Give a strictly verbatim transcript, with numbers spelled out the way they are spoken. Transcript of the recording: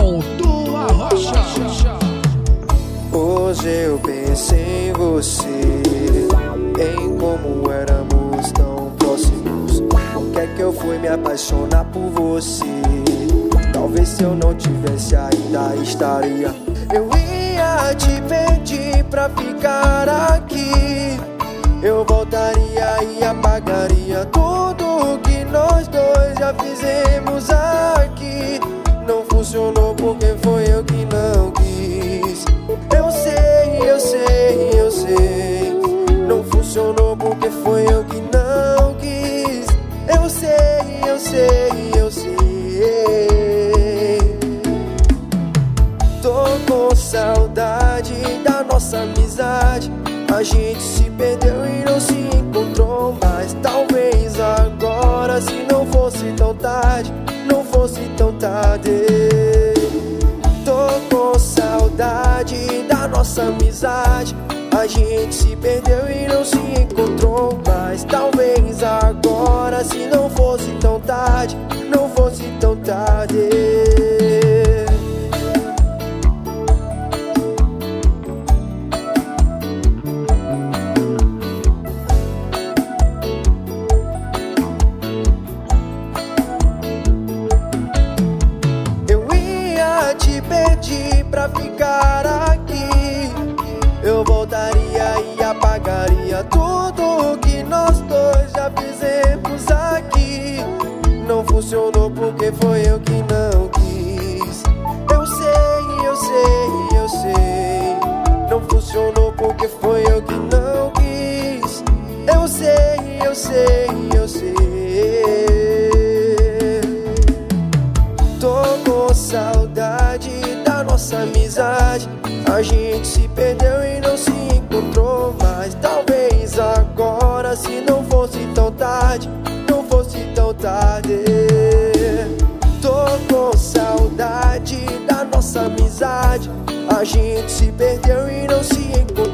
Aldo Arrocha. Hoje eu pensei em você, em como éramos tão próximos. Por que é que eu fui me apaixonar por você? Talvez se eu não tivesse ainda estaria. Eu ia te pedir pra ficar aqui. Eu voltaria e apagaria tudo que nós dois já fizemos aqui. Não funcionou porque foi eu que não quis. Eu sei, eu sei, eu sei. Não funcionou porque foi eu que não quis. Eu sei, eu sei, eu sei. Tô com saudade da nossa amizade. A gente se perdeu e não se encontrou mais. Talvez agora, se não fosse tão tarde, não fosse tão tarde. Tô com saudade da nossa amizade. A gente se perdeu e não se encontrou mais. Talvez agora, se não fosse tão tarde, não fosse tão tarde. Te pedi pra ficar aqui. Eu voltaria e apagaria tudo que nós dois já fizemos aqui. Não funcionou porque foi eu que não quis. Eu sei, eu sei, eu sei. Não funcionou porque foi eu que não quis. Eu sei, eu sei, eu sei. Tô com saudade da nossa amizade. A gente se perdeu e não se encontrou mais. Talvez agora, se não fosse tão tarde, não fosse tão tarde. Tô com saudade da nossa amizade. A gente se perdeu e não se encontrou